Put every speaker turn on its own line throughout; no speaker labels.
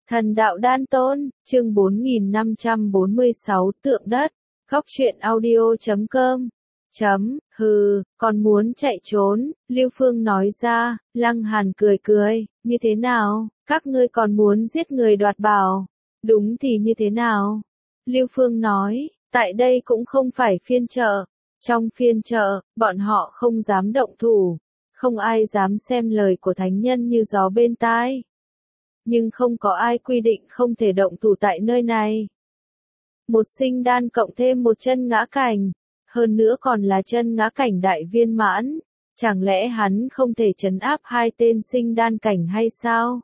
Thần đạo đan tôn, chương 4546 tượng đất, góc truyện audio.com. Hừ, còn muốn chạy trốn, Lưu Phương nói ra. Lăng Hàn cười cười, như thế nào, các ngươi còn muốn giết người đoạt bảo, đúng thì như thế nào? Lưu Phương nói, tại đây cũng không phải phiên chợ, trong phiên chợ, bọn họ không dám động thủ, không ai dám xem lời của thánh nhân như gió bên tai. Nhưng không có ai quy định không thể động thủ tại nơi này. Một sinh đan cộng thêm một chân ngã cảnh, hơn nữa còn là chân ngã cảnh đại viên mãn, chẳng lẽ hắn không thể trấn áp hai tên sinh đan cảnh hay sao?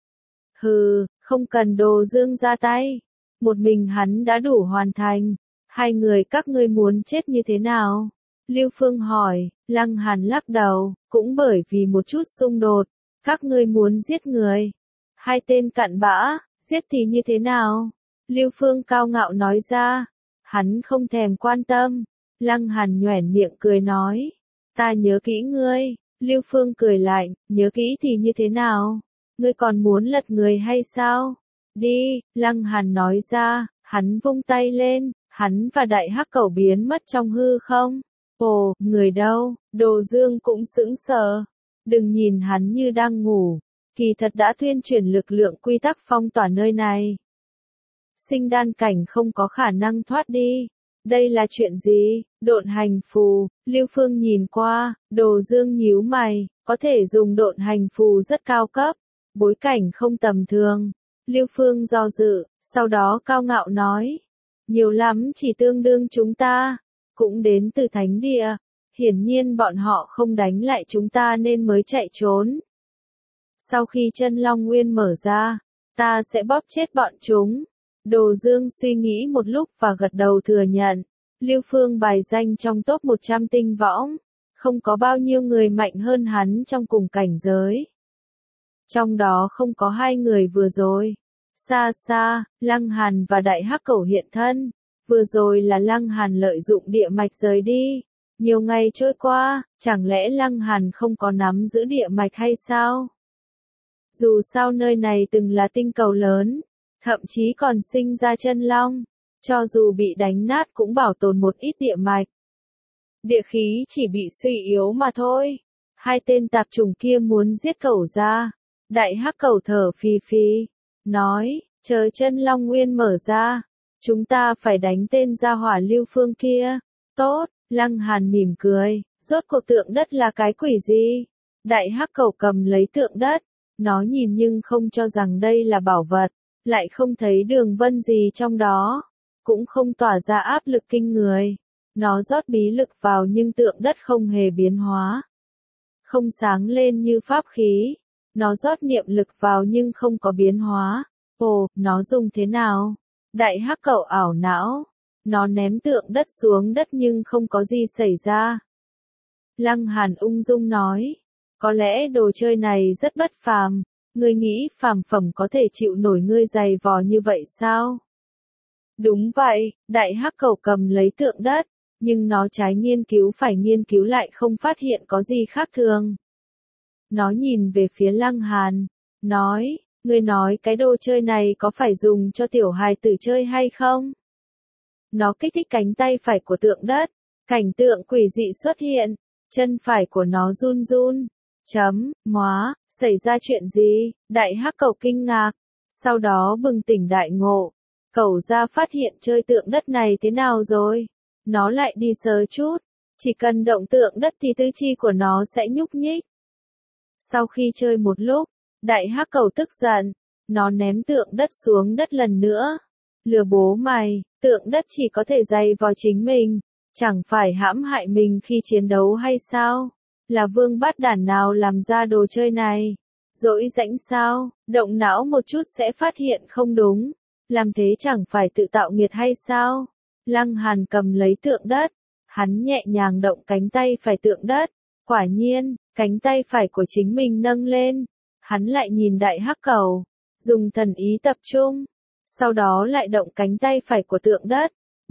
Hừ, không cần Đồ Dương ra tay, một mình hắn đã đủ hoàn thành, hai người các ngươi muốn chết như thế nào? Lưu Phương hỏi. Lăng Hàn lắc đầu, cũng bởi vì một chút xung đột, các ngươi muốn giết người. Hai tên cặn bã, giết thì như thế nào? Lưu Phương cao ngạo nói ra. Hắn không thèm quan tâm. Lăng Hàn nhoẻn miệng cười nói. Ta nhớ kỹ ngươi. Lưu Phương cười lạnh, nhớ kỹ thì như thế nào? Ngươi còn muốn lật người hay sao? Đi, Lăng Hàn nói ra, hắn vung tay lên, hắn và đại hắc cẩu biến mất trong hư không. Ồ, người đâu? Đồ Dương cũng sững sờ. Đừng nhìn hắn như đang ngủ. Kỳ thật đã tuyên truyền lực lượng quy tắc phong tỏa nơi này. Sinh đan cảnh không có khả năng thoát đi. Đây là chuyện gì? Độn hành phù. Lưu Phương nhìn qua, Đồ Dương nhíu mày, có thể dùng độn hành phù rất cao cấp, bối cảnh không tầm thường. Lưu Phương do dự, sau đó cao ngạo nói, nhiều lắm chỉ tương đương chúng ta, cũng đến từ thánh địa, hiển nhiên bọn họ không đánh lại chúng ta nên mới chạy trốn. Sau khi chân Long Nguyên mở ra, ta sẽ bóp chết bọn chúng. Đồ Dương suy nghĩ một lúc và gật đầu thừa nhận. Lưu Phương bài danh trong top 100 tinh võng, không có bao nhiêu người mạnh hơn hắn trong cùng cảnh giới. Trong đó không có hai người vừa rồi. Xa xa, Lăng Hàn và Đại Hắc Cẩu hiện thân. Vừa rồi là Lăng Hàn lợi dụng địa mạch rời đi. Nhiều ngày trôi qua, chẳng lẽ Lăng Hàn không có nắm giữ địa mạch hay sao? Dù sao nơi này từng là tinh cầu lớn, thậm chí còn sinh ra chân long, cho dù bị đánh nát cũng bảo tồn một ít địa mạch. Địa khí chỉ bị suy yếu mà thôi. Hai tên tạp chủng kia muốn giết cẩu ra. Đại Hắc Cẩu thở phì phì, nói, chờ chân Long Nguyên mở ra, chúng ta phải đánh tên gia hỏa Lưu Phương kia. Tốt, Lăng Hàn mỉm cười, rốt cuộc tượng đất là cái quỷ gì? Đại Hắc Cẩu cầm lấy tượng đất, nó nhìn nhưng không cho rằng đây là bảo vật, lại không thấy đường vân gì trong đó, cũng không tỏa ra áp lực kinh người. Nó rót bí lực vào nhưng tượng đất không hề biến hóa, không sáng lên như pháp khí. Nó rót niệm lực vào nhưng không có biến hóa. Ồ, nó dùng thế nào? Đại Hắc Cẩu ảo não. Nó ném tượng đất xuống đất nhưng không có gì xảy ra. Lăng Hàn ung dung nói, có lẽ đồ chơi này rất bất phàm. Ngươi nghĩ phàm phẩm có thể chịu nổi ngươi dày vò như vậy sao? Đúng vậy, Đại Hắc Cẩu cầm lấy tượng đất, nhưng nó trái nghiên cứu phải nghiên cứu lại không phát hiện có gì khác thường. Nó nhìn về phía Lăng Hàn, nói, ngươi nói cái đồ chơi này có phải dùng cho tiểu hài tử chơi hay không? Nó kích thích cánh tay phải của tượng đất, cảnh tượng quỷ dị xuất hiện, chân phải của nó run run. Móa, xảy ra chuyện gì? Đại Hắc Cẩu kinh ngạc, sau đó bừng tỉnh đại ngộ. Cẩu ra phát hiện chơi tượng đất này thế nào rồi? Nó lại đi sờ chút, chỉ cần động tượng đất thì tứ chi của nó sẽ nhúc nhích. Sau khi chơi một lúc, Đại Hắc Cẩu tức giận, nó ném tượng đất xuống đất lần nữa. Lừa bố mày, tượng đất chỉ có thể giày vò chính mình, chẳng phải hãm hại mình khi chiến đấu hay sao? Là vương bát đản nào làm ra đồ chơi này? Dỗi rãnh sao? Động não một chút sẽ phát hiện không đúng. Làm thế chẳng phải tự tạo nghiệt hay sao? Lăng Hàn cầm lấy tượng đất, hắn nhẹ nhàng động cánh tay phải tượng đất. Quả nhiên, cánh tay phải của chính mình nâng lên. Hắn lại nhìn Đại Hắc Cẩu, dùng thần ý tập trung. Sau đó lại động cánh tay phải của tượng đất.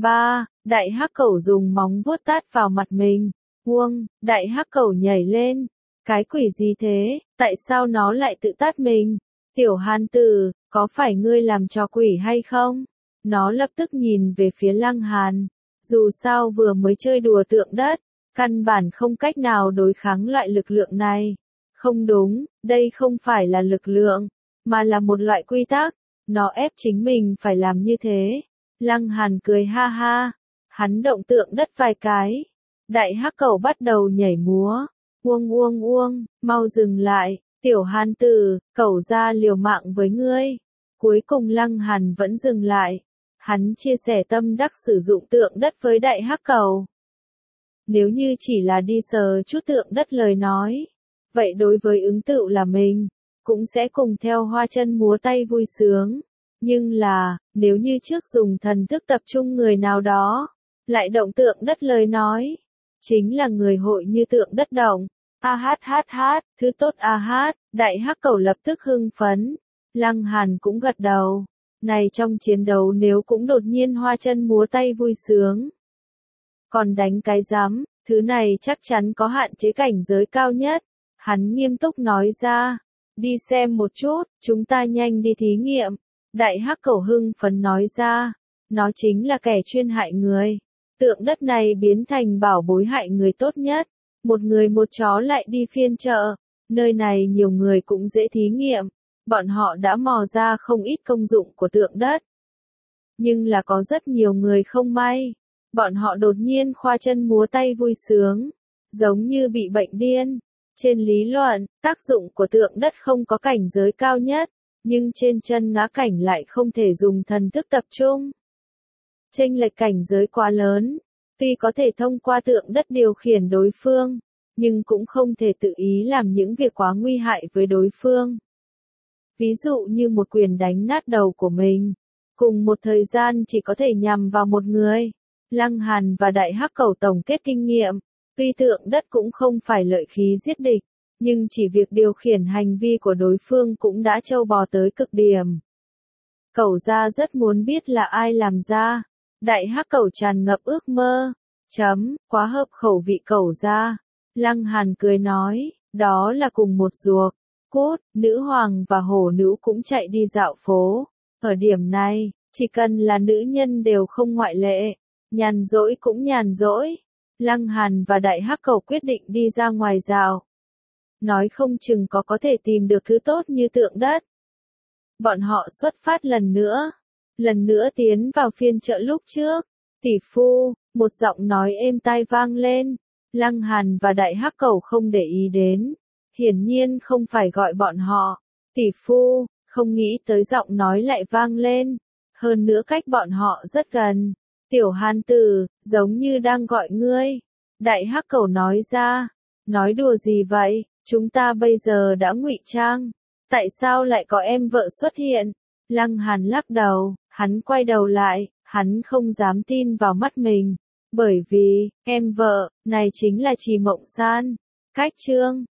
Đại Hắc Cẩu dùng móng vuốt tát vào mặt mình. Đại Hắc Cẩu nhảy lên. Cái quỷ gì thế? Tại sao nó lại tự tát mình? Tiểu Hàn tử, có phải ngươi làm trò quỷ hay không? Nó lập tức nhìn về phía Lăng Hàn. Dù sao vừa mới chơi đùa tượng đất, căn bản không cách nào đối kháng loại lực lượng này. Không đúng, đây không phải là lực lượng, mà là một loại quy tắc. Nó ép chính mình phải làm như thế. Lăng Hàn cười ha ha. Hắn động tượng đất vài cái. Đại hắc cẩu bắt đầu nhảy múa. Uông uông uông, mau dừng lại, tiểu Hàn tử, cẩu ra liều mạng với ngươi. Cuối cùng Lăng Hàn vẫn dừng lại. Hắn chia sẻ tâm đắc sử dụng tượng đất với đại hắc cẩu. Nếu như chỉ là đi sờ chút tượng đất lời nói, vậy đối với ứng tựu là mình, cũng sẽ cùng theo hoa chân múa tay vui sướng. Nhưng là, nếu như trước dùng thần thức tập trung người nào đó, lại động tượng đất lời nói, chính là người hội như tượng đất động. A hát hát hát, thứ tốt a hát, đại hắc cẩu lập tức hưng phấn. Lăng Hàn cũng gật đầu. Này trong chiến đấu nếu cũng đột nhiên hoa chân múa tay vui sướng. Còn đánh cái rắm, thứ này chắc chắn có hạn chế cảnh giới cao nhất. Hắn nghiêm túc nói ra. Đi xem một chút, chúng ta nhanh đi thí nghiệm. Đại hắc cẩu hưng phấn nói ra. Nó chính là kẻ chuyên hại người. Tượng đất này biến thành bảo bối hại người tốt nhất. Một người một chó lại đi phiên chợ. Nơi này nhiều người cũng dễ thí nghiệm. Bọn họ đã mò ra không ít công dụng của tượng đất. Nhưng là có rất nhiều người không may. Bọn họ đột nhiên khoa chân múa tay vui sướng. Giống như bị bệnh điên. Trên lý luận, tác dụng của tượng đất không có cảnh giới cao nhất. Nhưng trên chân ngã cảnh lại không thể dùng thần thức tập trung. Chênh lệch cảnh giới quá lớn. Tuy có thể thông qua tượng đất điều khiển đối phương. Nhưng cũng không thể tự ý làm những việc quá nguy hại với đối phương. Ví dụ như một quyền đánh nát đầu của mình. Cùng một thời gian chỉ có thể nhằm vào một người. Lăng Hàn và đại hắc cẩu tổng kết kinh nghiệm. Tuy tượng đất cũng không phải lợi khí giết địch. Nhưng chỉ việc điều khiển hành vi của đối phương cũng đã trâu bò tới cực điểm. Cẩu gia rất muốn biết là ai làm ra. Đại hắc cẩu tràn ngập ước mơ. Quá hợp khẩu vị cẩu gia. Lăng Hàn cười nói, đó là cùng một ruột. Cốt, nữ hoàng và hổ nữ cũng chạy đi dạo phố. Ở điểm này, chỉ cần là nữ nhân đều không ngoại lệ. Nhàn rỗi cũng nhàn rỗi. Lăng Hàn và đại hắc cẩu quyết định đi ra ngoài dạo. Nói không chừng có thể tìm được thứ tốt như tượng đất. Bọn họ xuất phát lần nữa tiến vào phiên chợ lúc trước. Tỷ phu, một giọng nói êm tai vang lên. Lăng Hàn và đại hắc cẩu không để ý đến. Hiển nhiên không phải gọi bọn họ. Tỷ phu, không nghĩ tới giọng nói lại vang lên. Hơn nữa cách bọn họ rất gần. Tiểu Hàn tử, giống như đang gọi ngươi. Đại hắc cẩu nói ra. Nói đùa gì vậy, chúng ta bây giờ đã ngụy trang. Tại sao lại có em vợ xuất hiện? Lăng Hàn lắc đầu, hắn quay đầu lại, hắn không dám tin vào mắt mình. Bởi vì, em vợ, này chính là Trì Mộng San. Cách chương